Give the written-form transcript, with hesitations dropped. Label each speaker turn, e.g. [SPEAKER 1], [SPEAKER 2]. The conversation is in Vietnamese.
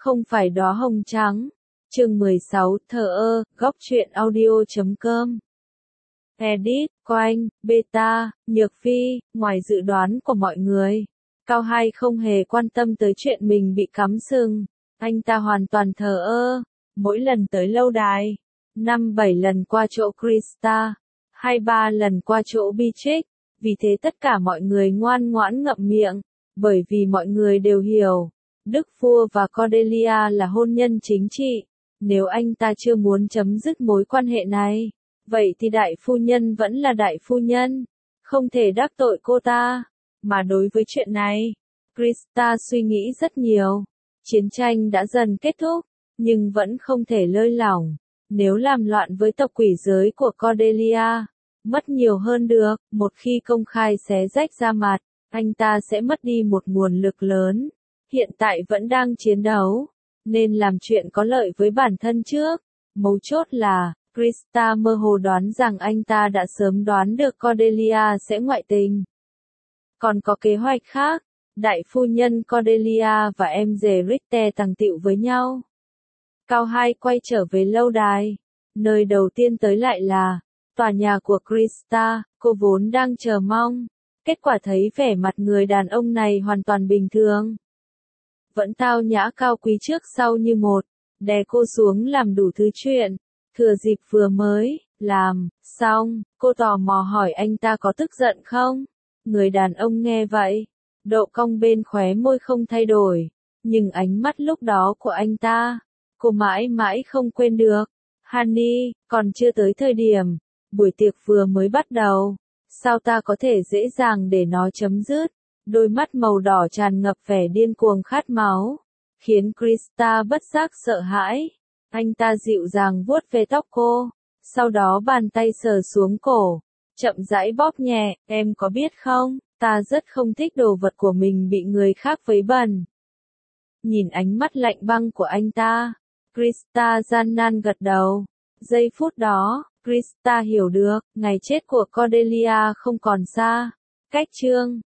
[SPEAKER 1] Không phải đóa hồng trắng. Chương 16, thờ ơ, góc truyện audio.com. Edit, Coanh, Beta, Nhược Phi, ngoài dự đoán của mọi người. Cao Hai không hề quan tâm tới chuyện mình bị cắm sừng. Anh ta hoàn toàn thờ ơ. Mỗi lần tới lâu đài, 5-7 lần qua chỗ Krista, 2-3 lần qua chỗ Beatrix. Vì thế tất cả mọi người ngoan ngoãn ngậm miệng, bởi vì mọi người đều hiểu, Đức Vua và Cordelia là hôn nhân chính trị. Nếu anh ta chưa muốn chấm dứt mối quan hệ này, vậy thì đại phu nhân vẫn là đại phu nhân, không thể đắc tội cô ta. Mà đối với chuyện này, Krista suy nghĩ rất nhiều. Chiến tranh đã dần kết thúc, nhưng vẫn không thể lơi lỏng. Nếu làm loạn với tộc quỷ giới của Cordelia, mất nhiều hơn được. Một khi công khai xé rách ra mặt, anh ta sẽ mất đi một nguồn lực lớn. Hiện tại vẫn đang chiến đấu, nên làm chuyện có lợi với bản thân trước. Mấu chốt là, Krista mơ hồ đoán rằng anh ta đã sớm đoán được Cordelia sẽ ngoại tình. Còn có kế hoạch khác, đại phu nhân Cordelia và em rể Richter tàng tựu với nhau. Cao Hai quay trở về lâu đài. Nơi đầu tiên tới lại là tòa nhà của Krista. Cô vốn đang chờ mong. Kết quả thấy vẻ mặt người đàn ông này hoàn toàn bình thường. Vẫn tao nhã cao quý trước sau như một. Đè cô xuống làm đủ thứ chuyện. Thừa dịp vừa mới làm xong, cô tò mò hỏi anh ta có tức giận không? Người đàn ông nghe vậy, độ cong bên khóe môi không thay đổi, nhưng ánh mắt lúc đó của anh ta, cô mãi mãi không quên được. Honey, còn chưa tới thời điểm, buổi tiệc vừa mới bắt đầu, sao ta có thể dễ dàng để nó chấm dứt? Đôi mắt màu đỏ tràn ngập vẻ điên cuồng khát máu, khiến Krista bất giác sợ hãi. Anh ta dịu dàng vuốt ve tóc cô, sau đó bàn tay sờ xuống cổ, chậm rãi bóp nhẹ. Em có biết không, ta rất không thích đồ vật của mình bị người khác vấy bẩn. Nhìn ánh mắt lạnh băng của anh ta, Krista gian nan gật đầu. Giây phút đó, Krista hiểu được, ngày chết của Cordelia không còn xa. Cách chương